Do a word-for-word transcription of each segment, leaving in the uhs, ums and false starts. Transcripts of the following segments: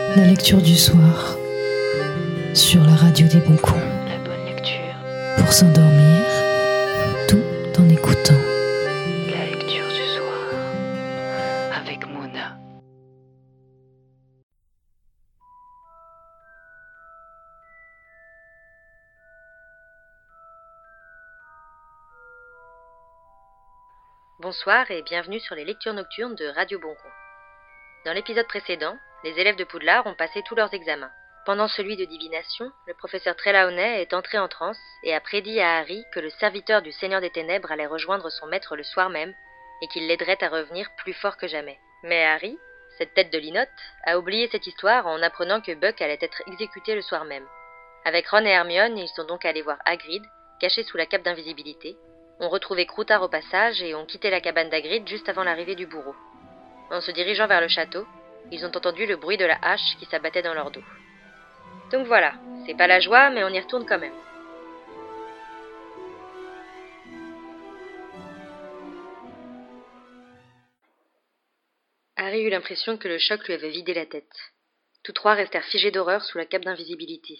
La lecture du soir sur la radio des bons coups. La bonne lecture. Pour s'endormir, tout en écoutant. La lecture du soir avec Mona. Bonsoir et bienvenue sur les lectures nocturnes de Radio Boncoin. Dans l'épisode précédent, les élèves de Poudlard ont passé tous leurs examens. Pendant celui de divination, le professeur Trelawney est entré en transe et a prédit à Harry que le serviteur du Seigneur des Ténèbres allait rejoindre son maître le soir même et qu'il l'aiderait à revenir plus fort que jamais. Mais Harry, cette tête de linotte, a oublié cette histoire en apprenant que Buck allait être exécuté le soir même. Avec Ron et Hermione, ils sont donc allés voir Hagrid, caché sous la cape d'invisibilité, ont retrouvé Croutard au passage et ont quitté la cabane d'Hagrid juste avant l'arrivée du bourreau. En se dirigeant vers le château, ils ont entendu le bruit de la hache qui s'abattait dans leur dos. Donc voilà, c'est pas la joie, mais on y retourne quand même. Harry eut l'impression que le choc lui avait vidé la tête. Tous trois restèrent figés d'horreur sous la cape d'invisibilité.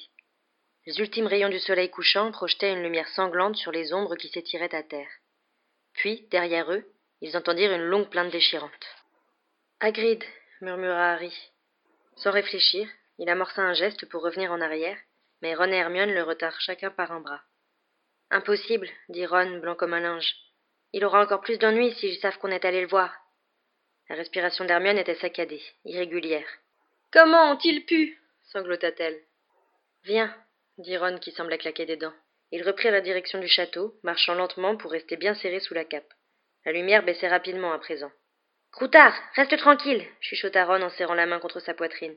Les ultimes rayons du soleil couchant projetaient une lumière sanglante sur les ombres qui s'étiraient à terre. Puis, derrière eux, ils entendirent une longue plainte déchirante. « Hagrid !» murmura Harry. Sans réfléchir, il amorça un geste pour revenir en arrière, mais Ron et Hermione le retinrent chacun par un bras. « Impossible !» dit Ron, blanc comme un linge. « Il aura encore plus d'ennuis s'ils savent qu'on est allé le voir. » La respiration d'Hermione était saccadée, irrégulière. « Comment ont-ils pu ?» sanglota-t-elle. « Viens !» dit Ron qui semblait claquer des dents. Ils reprirent la direction du château, marchant lentement pour rester bien serrés sous la cape. La lumière baissait rapidement à présent. « Croutard, reste tranquille !» chuchota Ron en serrant la main contre sa poitrine.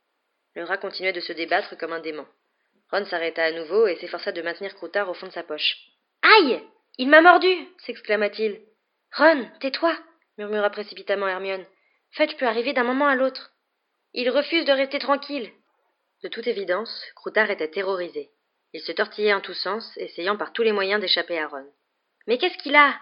Le rat continuait de se débattre comme un dément. Ron s'arrêta à nouveau et s'efforça de maintenir Croutard au fond de sa poche. « Aïe ! Il m'a mordu !» s'exclama-t-il. « Ron, tais-toi !» murmura précipitamment Hermione. « Fudge peut arriver d'un moment à l'autre. Il refuse de rester tranquille. » De toute évidence, Croutard était terrorisé. Il se tortillait en tous sens, essayant par tous les moyens d'échapper à Ron. « Mais qu'est-ce qu'il a ?»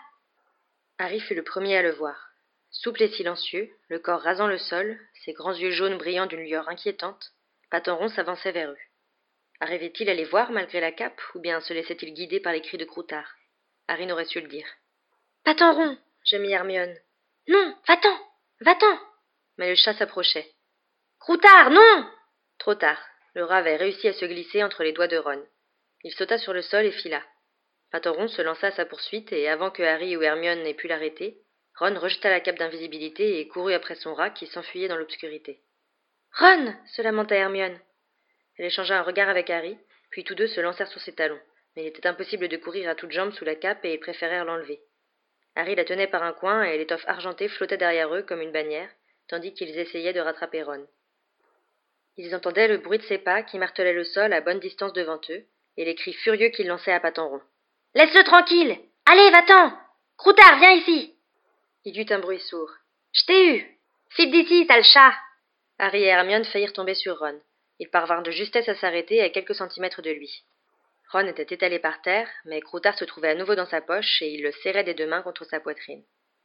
Harry fut le premier à le voir. Souple et silencieux, le corps rasant le sol, ses grands yeux jaunes brillant d'une lueur inquiétante, Patenron s'avançait vers eux. Arrivait-il à les voir malgré la cape, ou bien se laissait-il guider par les cris de Croutard? Harry n'aurait su le dire. « Patenron !» gémit Hermione. « Non, va-t'en, va-t'en !» Mais le chat s'approchait. « Croutard, non !» Trop tard, le rat avait réussi à se glisser entre les doigts de Ron. Il sauta sur le sol et fila. Patenron se lança à sa poursuite et avant que Harry ou Hermione n'aient pu l'arrêter, Ron rejeta la cape d'invisibilité et courut après son rat qui s'enfuyait dans l'obscurité. « Ron !» se lamenta Hermione. Elle échangea un regard avec Harry, puis tous deux se lancèrent sur ses talons, mais il était impossible de courir à toutes jambes sous la cape et ils préférèrent l'enlever. Harry la tenait par un coin et l'étoffe argentée flottait derrière eux comme une bannière, tandis qu'ils essayaient de rattraper Ron. Ils entendaient le bruit de ses pas qui martelaient le sol à bonne distance devant eux, et les cris furieux qu'il lançait à Patenron. « Laisse-le tranquille! Allez, va-t'en! Croutard, viens ici !» Il y eut un bruit sourd. « Je t'ai eu! File d'ici, sale chat !» Harry et Hermione faillirent tomber sur Ron. Ils parvinrent de justesse à s'arrêter à quelques centimètres de lui. Ron était étalé par terre, mais Croutard se trouvait à nouveau dans sa poche et il le serrait des deux mains contre sa poitrine.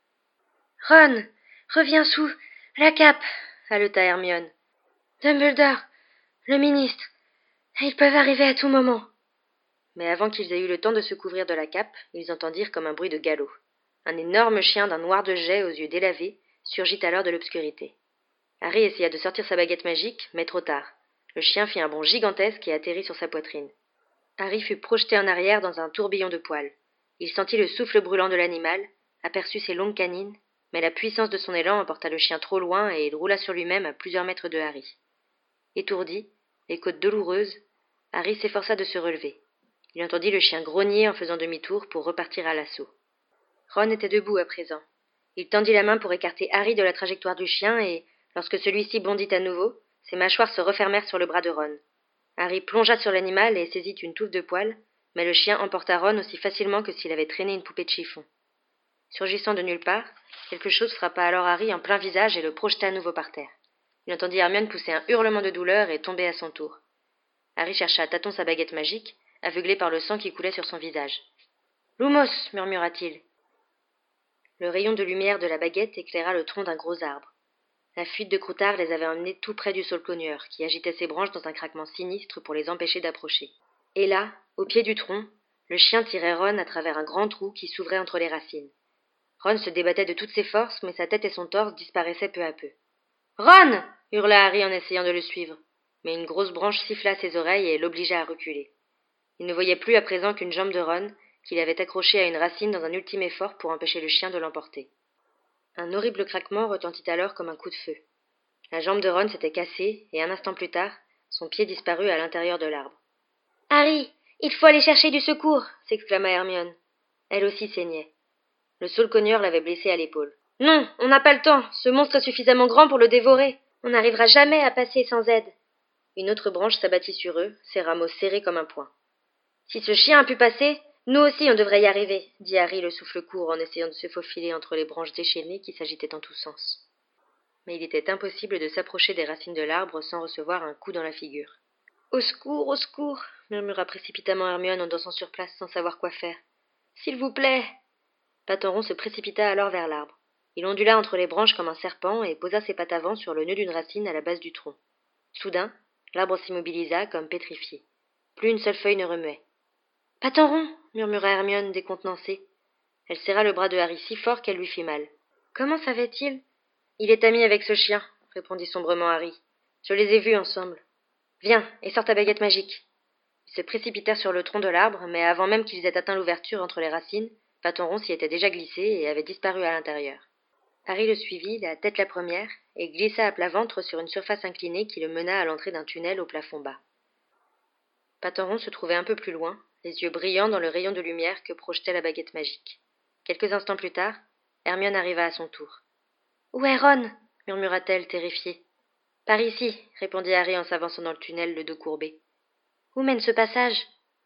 « Ron, reviens sous la cape !» haleta Hermione. « Dumbledore, le ministre, ils peuvent arriver à tout moment. » Mais avant qu'ils aient eu le temps de se couvrir de la cape, ils entendirent comme un bruit de galop. Un énorme chien d'un noir de jais aux yeux délavés surgit alors de l'obscurité. Harry essaya de sortir sa baguette magique, mais trop tard. Le chien fit un bond gigantesque et atterrit sur sa poitrine. Harry fut projeté en arrière dans un tourbillon de poils. Il sentit le souffle brûlant de l'animal, aperçut ses longues canines, mais la puissance de son élan emporta le chien trop loin et il roula sur lui-même à plusieurs mètres de Harry. Étourdi, les côtes douloureuses, Harry s'efforça de se relever. Il entendit le chien grogner en faisant demi-tour pour repartir à l'assaut. Ron était debout à présent. Il tendit la main pour écarter Harry de la trajectoire du chien et, lorsque celui-ci bondit à nouveau, ses mâchoires se refermèrent sur le bras de Ron. Harry plongea sur l'animal et saisit une touffe de poils, mais le chien emporta Ron aussi facilement que s'il avait traîné une poupée de chiffon. Surgissant de nulle part, quelque chose frappa alors Harry en plein visage et le projeta à nouveau par terre. Il entendit Hermione pousser un hurlement de douleur et tomber à son tour. Harry chercha à tâtons sa baguette magique, aveuglé par le sang qui coulait sur son visage. « Lumos !» murmura-t-il. Le rayon de lumière de la baguette éclaira le tronc d'un gros arbre. La fuite de croûtard les avait emmenés tout près du saule-cogneur, qui agitait ses branches dans un craquement sinistre pour les empêcher d'approcher. Et là, au pied du tronc, le chien tirait Ron à travers un grand trou qui s'ouvrait entre les racines. Ron se débattait de toutes ses forces, mais sa tête et son torse disparaissaient peu à peu. « Ron !» hurla Harry en essayant de le suivre, mais une grosse branche siffla à ses oreilles et l'obligea à reculer. Il ne voyait plus à présent qu'une jambe de Ron, qu'il avait accrochée à une racine dans un ultime effort pour empêcher le chien de l'emporter. Un horrible craquement retentit alors comme un coup de feu. La jambe de Ron s'était cassée, et un instant plus tard, son pied disparut à l'intérieur de l'arbre. « Harry, il faut aller chercher du secours !» s'exclama Hermione. Elle aussi saignait. Le saule-cogneur l'avait blessée à l'épaule. « Non, on n'a pas le temps. Ce monstre est suffisamment grand pour le dévorer. On n'arrivera jamais à passer sans aide. » Une autre branche s'abattit sur eux, ses rameaux serrés comme un poing. « Si ce chien a pu passer, nous aussi on devrait y arriver, » dit Harry le souffle court en essayant de se faufiler entre les branches déchaînées qui s'agitaient en tous sens. Mais il était impossible de s'approcher des racines de l'arbre sans recevoir un coup dans la figure. « Au secours, au secours !» murmura précipitamment Hermione en dansant sur place sans savoir quoi faire. « S'il vous plaît !» Patenron se précipita alors vers l'arbre. Il ondula entre les branches comme un serpent et posa ses pattes avant sur le nœud d'une racine à la base du tronc. Soudain, l'arbre s'immobilisa comme pétrifié. Plus une seule feuille ne remuait. « Patenron !» murmura Hermione décontenancée. Elle serra le bras de Harry si fort qu'elle lui fit mal. « Comment savait-il ?»« Il est ami avec ce chien, » répondit sombrement Harry. « Je les ai vus ensemble. Viens, et sors ta baguette magique. » Ils se précipitèrent sur le tronc de l'arbre, mais avant même qu'ils aient atteint l'ouverture entre les racines, Patenron s'y était déjà glissé et avait disparu à l'intérieur. Harry le suivit, la tête la première, et glissa à plat ventre sur une surface inclinée qui le mena à l'entrée d'un tunnel au plafond bas. Patenron se trouvait un peu plus loin, les yeux brillants dans le rayon de lumière que projetait la baguette magique. Quelques instants plus tard, Hermione arriva à son tour. « Où est Ron ?» murmura-t-elle, terrifiée. « Par ici, » répondit Harry en s'avançant dans le tunnel, le dos courbé. « Où mène ce passage ?»«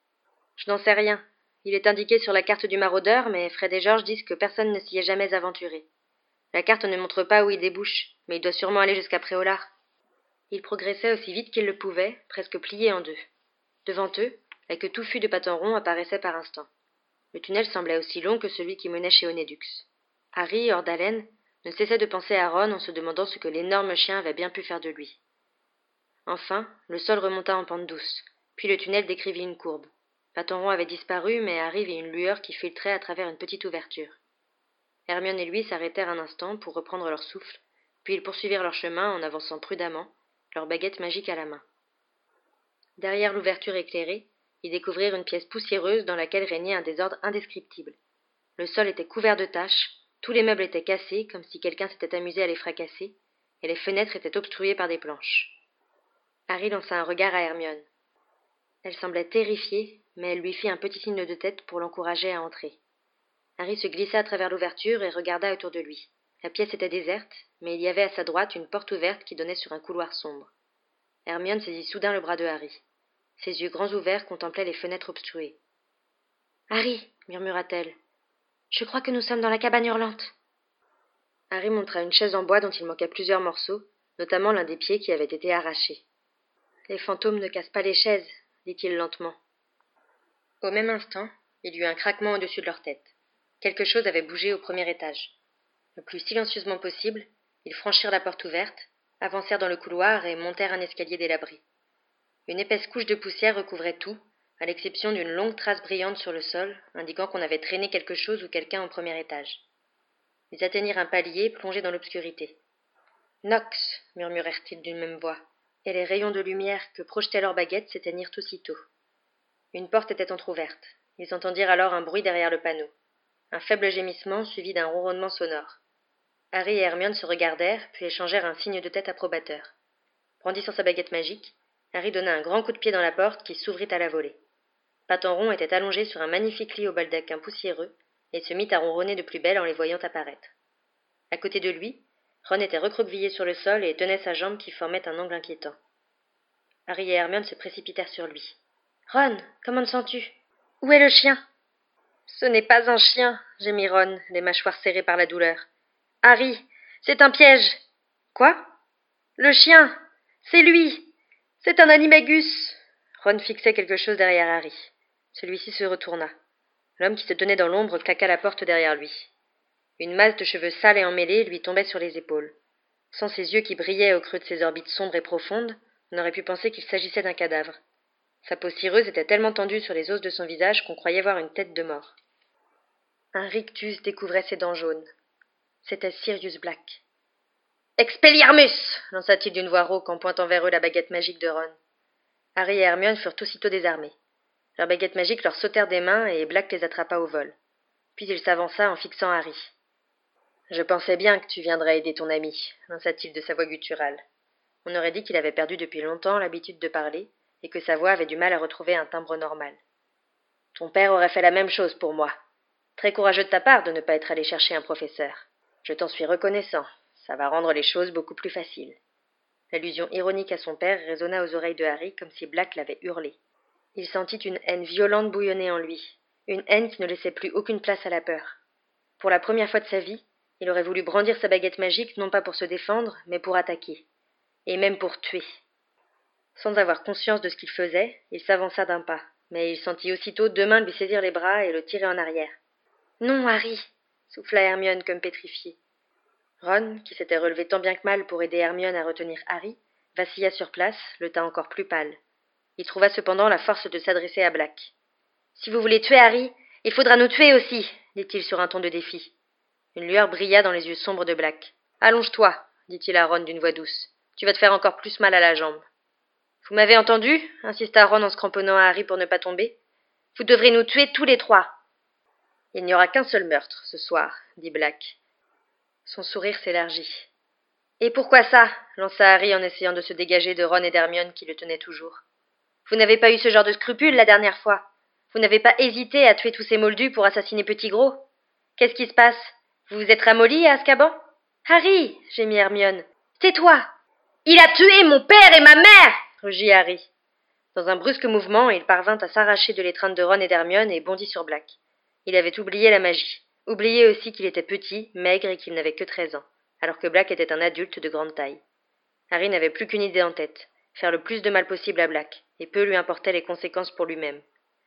Je n'en sais rien. Il est indiqué sur la carte du maraudeur, mais Fred et George disent que personne ne s'y est jamais aventuré. La carte ne montre pas où il débouche, mais il doit sûrement aller jusqu'à Préolard. » Il progressait aussi vite qu'il le pouvait, presque plié en deux. Devant eux, la queue touffue de Patenron apparaissait par instants. Le tunnel semblait aussi long que celui qui menait chez Onédux. Harry, hors d'haleine, ne cessait de penser à Ron en se demandant ce que l'énorme chien avait bien pu faire de lui. Enfin, le sol remonta en pente douce, puis le tunnel décrivit une courbe. Patenron avait disparu, mais Harry vit une lueur qui filtrait à travers une petite ouverture. Hermione et lui s'arrêtèrent un instant pour reprendre leur souffle, puis ils poursuivirent leur chemin en avançant prudemment, leur baguette magique à la main. Derrière l'ouverture éclairée, ils découvrirent une pièce poussiéreuse dans laquelle régnait un désordre indescriptible. Le sol était couvert de taches, tous les meubles étaient cassés, comme si quelqu'un s'était amusé à les fracasser, et les fenêtres étaient obstruées par des planches. Harry lança un regard à Hermione. Elle semblait terrifiée, mais elle lui fit un petit signe de tête pour l'encourager à entrer. Harry se glissa à travers l'ouverture et regarda autour de lui. La pièce était déserte, mais il y avait à sa droite une porte ouverte qui donnait sur un couloir sombre. Hermione saisit soudain le bras de Harry. Ses yeux grands ouverts contemplaient les fenêtres obstruées. « Harry, » murmura-t-elle, « je crois que nous sommes dans la cabane hurlante. » Harry montra une chaise en bois dont il manquait plusieurs morceaux, notamment l'un des pieds qui avait été arraché. « Les fantômes ne cassent pas les chaises, » dit-il lentement. Au même instant, il y eut un craquement au-dessus de leur tête. Quelque chose avait bougé au premier étage. Le plus silencieusement possible, ils franchirent la porte ouverte, avancèrent dans le couloir et montèrent un escalier délabré. Une épaisse couche de poussière recouvrait tout, à l'exception d'une longue trace brillante sur le sol, indiquant qu'on avait traîné quelque chose ou quelqu'un au premier étage. Ils atteignirent un palier plongé dans l'obscurité. « Nox !» murmurèrent-ils d'une même voix, et les rayons de lumière que projetaient leurs baguettes s'éteignirent aussitôt. Une porte était entr'ouverte. Ils entendirent alors un bruit derrière le panneau. Un faible gémissement suivi d'un ronronnement sonore. Harry et Hermione se regardèrent, puis échangèrent un signe de tête approbateur. Brandissant sa baguette magique, Harry donna un grand coup de pied dans la porte qui s'ouvrit à la volée. Patenron était allongé sur un magnifique lit au baldaquin poussiéreux et se mit à ronronner de plus belle en les voyant apparaître. À côté de lui, Ron était recroquevillé sur le sol et tenait sa jambe qui formait un angle inquiétant. Harry et Hermione se précipitèrent sur lui. « Ron, comment te sens-tu ? Où est le chien ?»« Ce n'est pas un chien, » gémit Ron, les mâchoires serrées par la douleur. « Harry, c'est un piège !»« Quoi ? Le chien ! C'est lui ! C'est un animagus !» Ron fixait quelque chose derrière Harry. Celui-ci se retourna. L'homme qui se tenait dans l'ombre claqua la porte derrière lui. Une masse de cheveux sales et emmêlés lui tombait sur les épaules. Sans ses yeux qui brillaient au creux de ses orbites sombres et profondes, on aurait pu penser qu'il s'agissait d'un cadavre. Sa peau cireuse était tellement tendue sur les os de son visage qu'on croyait voir une tête de mort. Un rictus découvrait ses dents jaunes. C'était Sirius Black. « Expelliarmus !» lança-t-il d'une voix rauque en pointant vers eux la baguette magique de Ron. Harry et Hermione furent aussitôt désarmés. Leurs baguettes magiques leur sautèrent des mains et Black les attrapa au vol. Puis il s'avança en fixant Harry. « Je pensais bien que tu viendrais aider ton ami, » lança-t-il de sa voix gutturale. On aurait dit qu'il avait perdu depuis longtemps l'habitude de parler et que sa voix avait du mal à retrouver un timbre normal. « Ton père aurait fait la même chose pour moi. Très courageux de ta part de ne pas être allé chercher un professeur. Je t'en suis reconnaissant. Ça va rendre les choses beaucoup plus faciles. » L'allusion ironique à son père résonna aux oreilles de Harry comme si Black l'avait hurlé. Il sentit une haine violente bouillonner en lui, une haine qui ne laissait plus aucune place à la peur. Pour la première fois de sa vie, il aurait voulu brandir sa baguette magique non pas pour se défendre, mais pour attaquer. Et même pour tuer. Sans avoir conscience de ce qu'il faisait, il s'avança d'un pas, mais il sentit aussitôt deux mains lui saisir les bras et le tirer en arrière. « Non, Harry !» souffla Hermione comme pétrifiée. Ron, qui s'était relevé tant bien que mal pour aider Hermione à retenir Harry, vacilla sur place, le teint encore plus pâle. Il trouva cependant la force de s'adresser à Black. « Si vous voulez tuer Harry, il faudra nous tuer aussi !» dit-il sur un ton de défi. Une lueur brilla dans les yeux sombres de Black. « Allonge-toi !» dit-il à Ron d'une voix douce. « Tu vas te faire encore plus mal à la jambe. »« Vous m'avez entendu ?» insista Ron en se cramponnant à Harry pour ne pas tomber. « Vous devrez nous tuer tous les trois. »« Il n'y aura qu'un seul meurtre ce soir, » dit Black. Son sourire s'élargit. « Et pourquoi ça ?» lança Harry en essayant de se dégager de Ron et d'Hermione qui le tenaient toujours. « Vous n'avez pas eu ce genre de scrupules la dernière fois. Vous n'avez pas hésité à tuer tous ces moldus pour assassiner Petit Gros. Qu'est-ce qui se passe? Vous vous êtes ramolli à Azkaban ?»« Harry !» gémit Hermione. « Tais-toi !»« Il a tué mon père et ma mère !» rugit Harry. Dans un brusque mouvement, il parvint à s'arracher de l'étreinte de Ron et d'Hermione et bondit sur Black. Il avait oublié la magie. Oublié aussi qu'il était petit, maigre et qu'il n'avait que treize ans, alors que Black était un adulte de grande taille. Harry n'avait plus qu'une idée en tête, faire le plus de mal possible à Black, et peu lui importaient les conséquences pour lui-même.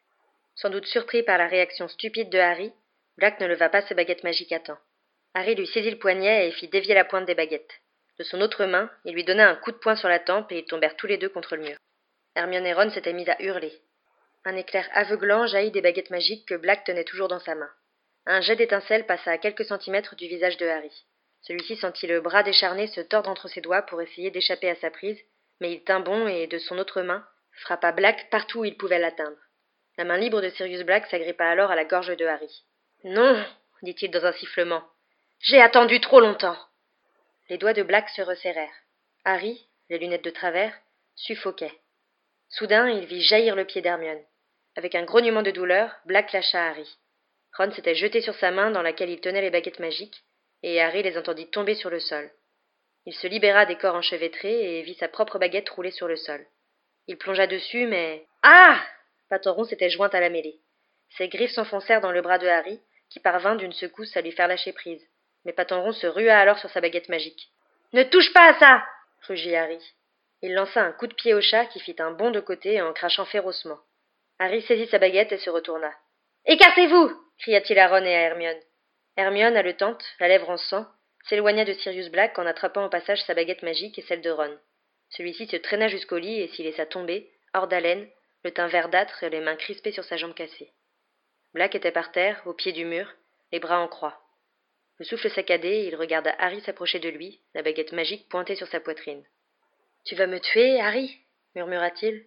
Sans doute surpris par la réaction stupide de Harry, Black ne leva pas ses baguettes magiques à temps. Harry lui saisit le poignet et fit dévier la pointe des baguettes. De son autre main, il lui donna un coup de poing sur la tempe et ils tombèrent tous les deux contre le mur. Hermione et Ron s'étaient mis à hurler. Un éclair aveuglant jaillit des baguettes magiques que Black tenait toujours dans sa main. Un jet d'étincelle passa à quelques centimètres du visage de Harry. Celui-ci sentit le bras décharné se tordre entre ses doigts pour essayer d'échapper à sa prise, mais il tint bon et, de son autre main, frappa Black partout où il pouvait l'atteindre. La main libre de Sirius Black s'agrippa alors à la gorge de Harry. « Non !» dit-il dans un sifflement. « J'ai attendu trop longtemps !» Les doigts de Black se resserrèrent. Harry, les lunettes de travers, suffoquait. Soudain, il vit jaillir le pied d'Hermione. Avec un grognement de douleur, Black lâcha Harry. Ron s'était jeté sur sa main dans laquelle il tenait les baguettes magiques, et Harry les entendit tomber sur le sol. Il se libéra des corps enchevêtrés et vit sa propre baguette rouler sur le sol. Il plongea dessus, mais... Ah ! Patenron s'était joint à la mêlée. Ses griffes s'enfoncèrent dans le bras de Harry, qui parvint d'une secousse à lui faire lâcher prise. Mais Patenron se rua alors sur sa baguette magique. « Ne touche pas à ça !» rugit Harry. Il lança un coup de pied au chat qui fit un bond de côté en crachant férocement. Harry saisit sa baguette et se retourna. « Écartez-vous » cria-t-il à Ron et à Hermione. Hermione, haletante, la lèvre en sang, s'éloigna de Sirius Black en attrapant au passage sa baguette magique et celle de Ron. Celui-ci se traîna jusqu'au lit et s'y laissa tomber, hors d'haleine, le teint verdâtre et les mains crispées sur sa jambe cassée. Black était par terre, au pied du mur, les bras en croix. Le souffle saccadé, il regarda Harry s'approcher de lui, la baguette magique pointée sur sa poitrine. « Tu vas me tuer, Harry » murmura-t-il.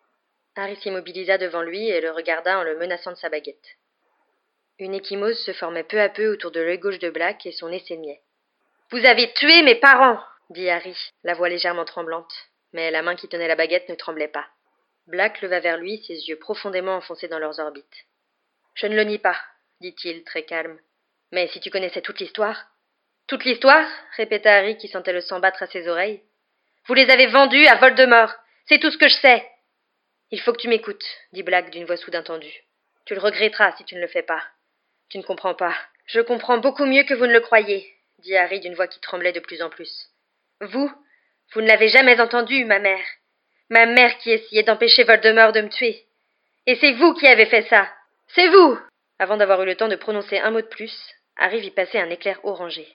Harry s'immobilisa devant lui et le regarda en le menaçant de sa baguette. Une ecchymose se formait peu à peu autour de l'œil gauche de Black et son nez saignait. « Vous avez tué mes parents !» dit Harry, la voix légèrement tremblante, mais la main qui tenait la baguette ne tremblait pas. Black leva vers lui ses yeux profondément enfoncés dans leurs orbites. « Je ne le nie pas, » dit-il, très calme. « Mais si tu connaissais toute l'histoire... »« Toute l'histoire » répéta Harry qui sentait le sang battre à ses oreilles. « Vous les avez vendus à Voldemort, c'est tout ce que je sais !»« Il faut que tu m'écoutes, » dit Black d'une voix soudain tendue. « Tu le regretteras si tu ne le fais pas. Tu ne comprends pas. »« Je comprends beaucoup mieux que vous ne le croyez, » dit Harry d'une voix qui tremblait de plus en plus. « Vous, vous ne l'avez jamais entendu, ma mère. Ma mère qui essayait d'empêcher Voldemort de me tuer. Et c'est vous qui avez fait ça. C'est vous !» Avant d'avoir eu le temps de prononcer un mot de plus, Harry vit passer un éclair orangé.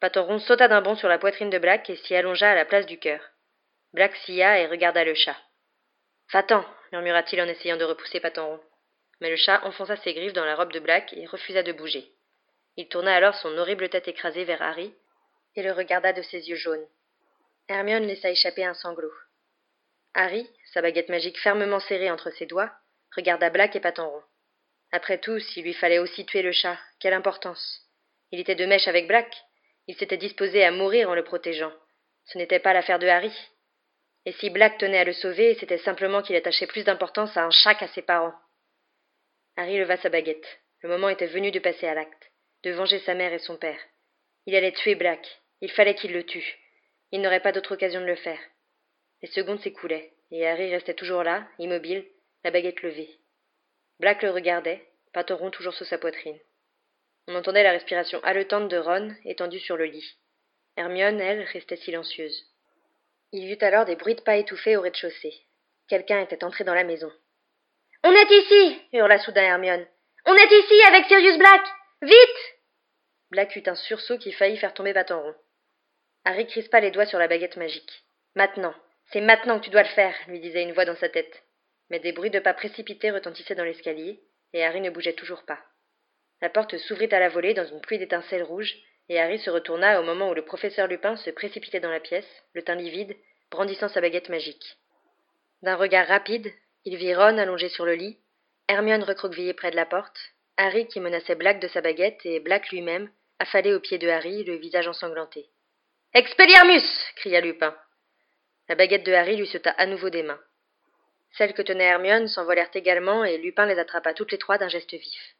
Paton sauta d'un bond sur la poitrine de Black et s'y allongea à la place du cœur. Black sia et regarda le chat. « Va-t'en » murmura-t-il en essayant de repousser Paton. Mais le chat enfonça ses griffes dans la robe de Black et refusa de bouger. Il tourna alors son horrible tête écrasée vers Harry et le regarda de ses yeux jaunes. Hermione laissa échapper un sanglot. Harry, sa baguette magique fermement serrée entre ses doigts, regarda Black et Paton. Après tout, s'il lui fallait aussi tuer le chat, quelle importance? Il était de mèche avec Black. Il s'était disposé à mourir en le protégeant. Ce n'était pas l'affaire de Harry. Et si Black tenait à le sauver, c'était simplement qu'il attachait plus d'importance à un chat qu'à ses parents. Harry leva sa baguette. Le moment était venu de passer à l'acte, de venger sa mère et son père. Il allait tuer Black. Il fallait qu'il le tue. Il n'aurait pas d'autre occasion de le faire. Les secondes s'écoulaient, et Harry restait toujours là, immobile, la baguette levée. Black le regardait, Paton rond toujours sous sa poitrine. On entendait la respiration haletante de Ron, étendu sur le lit. Hermione, elle, restait silencieuse. Il y eut alors des bruits de pas étouffés au rez-de-chaussée. Quelqu'un était entré dans la maison. « On est ici !» hurla soudain Hermione. « On est ici avec Sirius Black ! Vite !» Black eut un sursaut qui faillit faire tomber Paton. Harry crispa les doigts sur la baguette magique. « Maintenant, c'est maintenant que tu dois le faire !» lui disait une voix dans sa tête. Mais des bruits de pas précipités retentissaient dans l'escalier, et Harry ne bougeait toujours pas. La porte s'ouvrit à la volée dans une pluie d'étincelles rouges, et Harry se retourna au moment où le professeur Lupin se précipitait dans la pièce, le teint livide, brandissant sa baguette magique. D'un regard rapide, il vit Ron allongé sur le lit, Hermione recroquevillée près de la porte, Harry qui menaçait Black de sa baguette et Black lui-même, affalé aux pieds de Harry, le visage ensanglanté. « Expelliarmus !» cria Lupin. La baguette de Harry lui sauta à nouveau des mains. Celles que tenait Hermione s'envolèrent également et Lupin les attrapa toutes les trois d'un geste vif.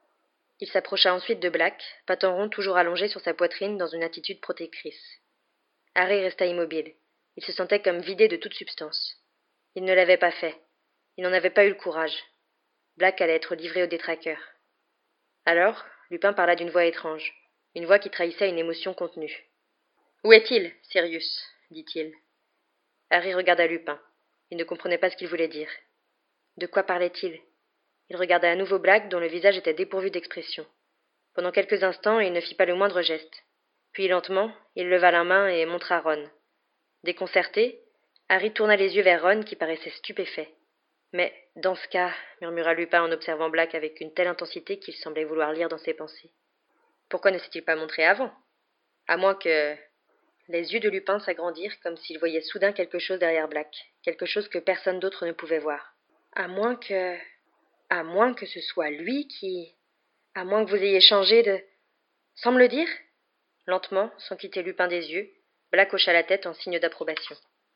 Il s'approcha ensuite de Black, Paton rond toujours allongé sur sa poitrine dans une attitude protectrice. Harry resta immobile. Il se sentait comme vidé de toute substance. Il ne l'avait pas fait. Il n'en avait pas eu le courage. Black allait être livré aux détraqueurs. Alors, Lupin parla d'une voix étrange, une voix qui trahissait une émotion contenue. « Où est-il, Sirius ?» dit-il. Harry regarda Lupin. Il ne comprenait pas ce qu'il voulait dire. De quoi parlait-il ? Il regarda à nouveau Black, dont le visage était dépourvu d'expression. Pendant quelques instants, il ne fit pas le moindre geste. Puis, lentement, il leva la main et montra Ron. Déconcerté, Harry tourna les yeux vers Ron, qui paraissait stupéfait. « Mais, dans ce cas, » murmura Lupin en observant Black avec une telle intensité qu'il semblait vouloir lire dans ses pensées. « Pourquoi ne s'est-il pas montré avant ? À moins que... » Les yeux de Lupin s'agrandirent comme s'il voyait soudain quelque chose derrière Black, quelque chose que personne d'autre ne pouvait voir. « À moins que... À moins que ce soit lui qui... À moins que vous ayez changé de... Sans me le dire ?» Lentement, sans quitter Lupin des yeux, Black hocha la tête en signe d'approbation.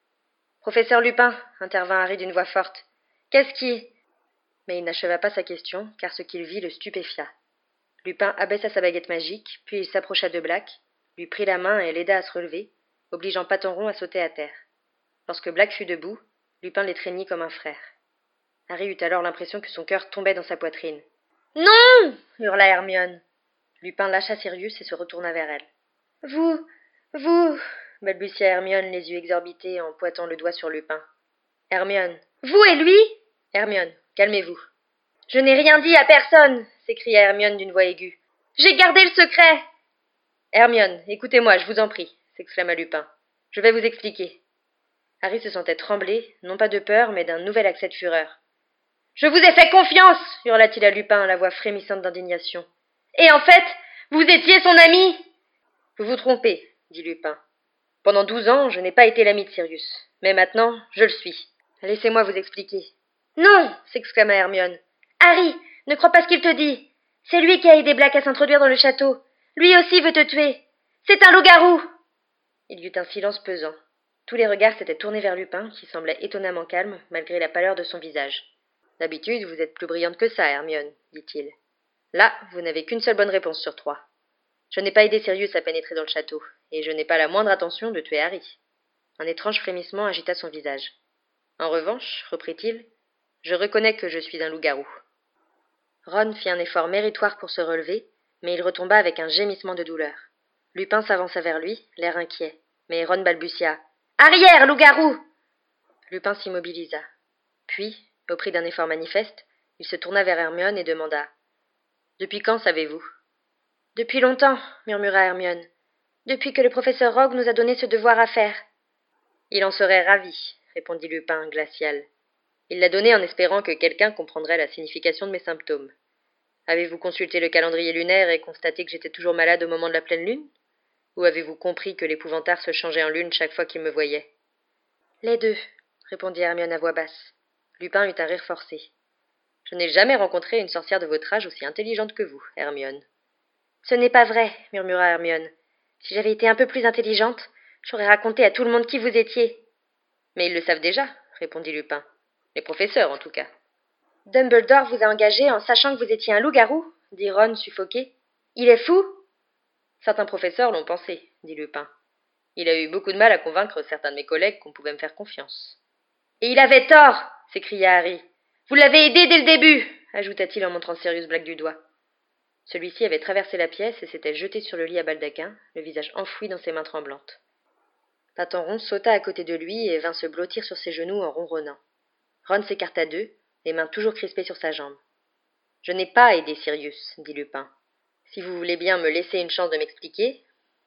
« Professeur Lupin !» intervint Harry d'une voix forte. « Qu'est-ce qui... » Mais il n'acheva pas sa question, car ce qu'il vit le stupéfia. Lupin abaissa sa baguette magique, puis il s'approcha de Black, lui prit la main et l'aida à se relever, obligeant Paton rond à sauter à terre. Lorsque Black fut debout, Lupin l'étreignit comme un frère. Harry eut alors l'impression que son cœur tombait dans sa poitrine. « Non !» hurla Hermione. Lupin lâcha Sirius et se retourna vers elle. « Vous... vous... » balbutia Hermione, les yeux exorbités, en pointant le doigt sur Lupin. « Hermione. »« Vous et lui ?»« Hermione, calmez-vous. »« Je n'ai rien dit à personne !» s'écria Hermione d'une voix aiguë. « J'ai gardé le secret !»« Hermione, écoutez-moi, je vous en prie !» s'exclama Lupin. « Je vais vous expliquer. » Harry se sentait trembler, non pas de peur, mais d'un nouvel accès de fureur. « Je vous ai fait confiance !» hurla-t-il à Lupin, la voix frémissante d'indignation. « Et en fait, vous étiez son ami !»« Vous vous trompez, » dit Lupin. « Pendant douze ans, je n'ai pas été l'ami de Sirius, mais maintenant, je le suis. Laissez-moi vous expliquer. »« Non !» s'exclama Hermione. « Harry, ne crois pas ce qu'il te dit. C'est lui qui a aidé Black à s'introduire dans le château. Lui aussi veut te tuer. C'est un loup-garou !» Il y eut un silence pesant. Tous les regards s'étaient tournés vers Lupin, qui semblait étonnamment calme, malgré la pâleur de son visage. « D'habitude, vous êtes plus brillante que ça, Hermione, » dit-il. « Là, vous n'avez qu'une seule bonne réponse sur trois. Je n'ai pas aidé Sirius à pénétrer dans le château, et je n'ai pas la moindre intention de tuer Harry. » Un étrange frémissement agita son visage. « En revanche, reprit-il, je reconnais que je suis un loup-garou. » Ron fit un effort méritoire pour se relever, mais il retomba avec un gémissement de douleur. Lupin s'avança vers lui, l'air inquiet, mais Ron balbutia. « Arrière, loup-garou !» Lupin s'immobilisa. Puis, au prix d'un effort manifeste, il se tourna vers Hermione et demanda. « Depuis quand savez-vous ?»« Depuis longtemps, » murmura Hermione. Depuis que le professeur Rogue nous a donné ce devoir à faire. Il en serait ravi, répondit Lupin, glacial. Il l'a donné en espérant que quelqu'un comprendrait la signification de mes symptômes. Avez-vous consulté le calendrier lunaire et constaté que j'étais toujours malade au moment de la pleine lune? Ou avez-vous compris que l'épouvantard se changeait en lune chaque fois qu'il me voyait? Les deux, répondit Hermione à voix basse. Lupin eut un rire forcé. Je n'ai jamais rencontré une sorcière de votre âge aussi intelligente que vous, Hermione. Ce n'est pas vrai, murmura Hermione. Si j'avais été un peu plus intelligente, j'aurais raconté à tout le monde qui vous étiez. Mais ils le savent déjà, répondit Lupin. Les professeurs, en tout cas. Dumbledore vous a engagé en sachant que vous étiez un loup-garou, dit Ron, suffoqué. Il est fou? Certains professeurs l'ont pensé, dit Lupin. Il a eu beaucoup de mal à convaincre certains de mes collègues qu'on pouvait me faire confiance. Et il avait tort, s'écria Harry. Vous l'avez aidé dès le début, ajouta-t-il en montrant Sirius Black du doigt. Celui-ci avait traversé la pièce et s'était jeté sur le lit à baldaquin, le visage enfoui dans ses mains tremblantes. Patenron sauta à côté de lui et vint se blottir sur ses genoux en ronronnant. Ron s'écarta d'eux, les mains toujours crispées sur sa jambe. « Je n'ai pas aidé Sirius, dit Lupin. Si vous voulez bien me laisser une chance de m'expliquer, tenez. »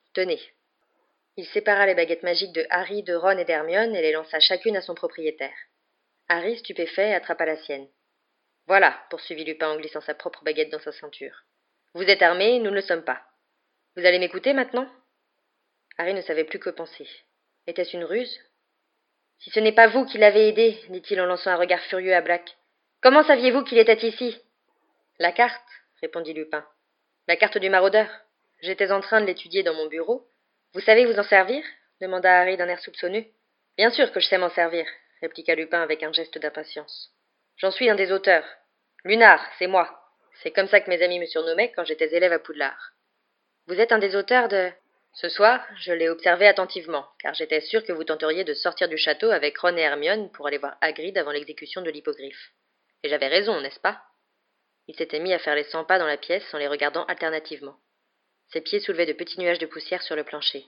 Il sépara les baguettes magiques de Harry, de Ron et d'Hermione et les lança chacune à son propriétaire. Harry, stupéfait, attrapa la sienne. « Voilà, poursuivit Lupin en glissant sa propre baguette dans sa ceinture. Vous êtes armés, nous ne le sommes pas. Vous allez m'écouter maintenant ?» Harry ne savait plus que penser. Était-ce une ruse? « Si ce n'est pas vous qui l'avez aidé, dit-il en lançant un regard furieux à Black. Comment saviez-vous qu'il était ici? La carte, répondit Lupin. La carte du maraudeur. J'étais en train de l'étudier dans mon bureau. Vous savez vous en servir? Demanda Harry d'un air soupçonneux. Bien sûr que je sais m'en servir, répliqua Lupin avec un geste d'impatience. J'en suis un des auteurs. Lunard, c'est moi. C'est comme ça que mes amis me surnommaient quand j'étais élève à Poudlard. Vous êtes un des auteurs de... Ce soir, je l'ai observé attentivement, car j'étais sûr que vous tenteriez de sortir du château avec Ron et Hermione pour aller voir Hagrid avant l'exécution de l'hippogriffe. Et j'avais raison, n'est-ce pas? Il s'était mis à faire les cent pas dans la pièce en les regardant alternativement. Ses pieds soulevaient de petits nuages de poussière sur le plancher.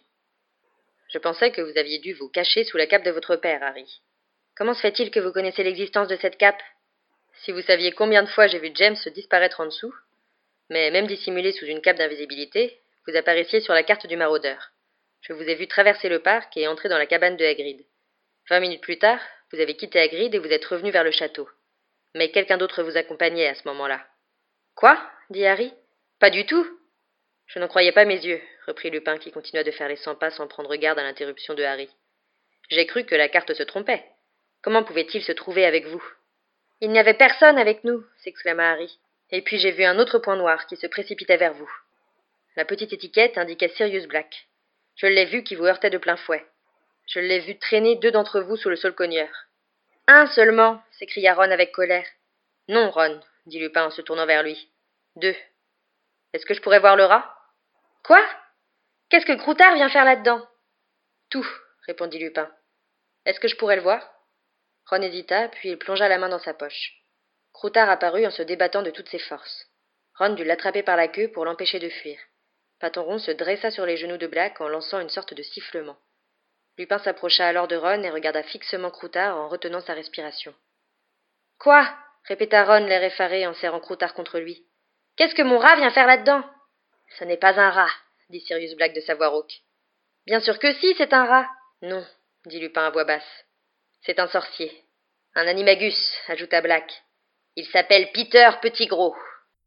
Je pensais que vous aviez dû vous cacher sous la cape de votre père, Harry. Comment se fait-il que vous connaissez l'existence de cette cape? Si vous saviez combien de fois j'ai vu James disparaître en dessous, mais même dissimulé sous une cape d'invisibilité, vous apparaissiez sur la carte du maraudeur. Je vous ai vu traverser le parc et entrer dans la cabane de Hagrid. Vingt minutes plus tard, vous avez quitté Hagrid et vous êtes revenu vers le château. Mais quelqu'un d'autre vous accompagnait à ce moment-là. Quoi? Dit Harry. Pas du tout. Je n'en croyais pas mes yeux, reprit Lupin qui continua de faire les cent pas sans prendre garde à l'interruption de Harry. J'ai cru que la carte se trompait. Comment pouvait-il se trouver avec vous? Il n'y avait personne avec nous, s'exclama Harry. Et puis j'ai vu un autre point noir qui se précipitait vers vous. La petite étiquette indiquait Sirius Black. Je l'ai vu qui vous heurtait de plein fouet. Je l'ai vu traîner deux d'entre vous sous le saule-cogneur. Un seulement, s'écria Ron avec colère. Non, Ron, dit Lupin en se tournant vers lui. Deux. Est-ce que je pourrais voir le rat? Quoi? Qu'est-ce que Croutard vient faire là-dedans? Tout, répondit Lupin. Est-ce que je pourrais le voir? Ron hésita, puis il plongea la main dans sa poche. Croutard apparut en se débattant de toutes ses forces. Ron dut l'attraper par la queue pour l'empêcher de fuir. Patenron se dressa sur les genoux de Black en lançant une sorte de sifflement. Lupin s'approcha alors de Ron et regarda fixement Croutard en retenant sa respiration. « Quoi » répéta Ron l'air effaré en serrant Croutard contre lui. « Qu'est-ce que mon rat vient faire là-dedans ?»« Ce n'est pas un rat, » dit Sirius Black de sa voix rauque. « Bien sûr que si, c'est un rat. »« Non, » dit Lupin à voix basse. « C'est un sorcier. Un animagus, » ajouta Black. « Il s'appelle Peter Pettigrew. »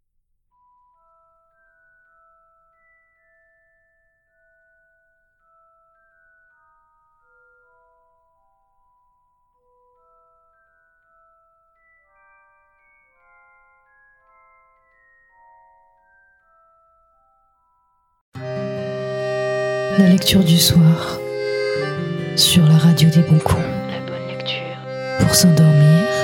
La lecture du soir sur la radio des bons coups. La bonne lecture. Pour s'endormir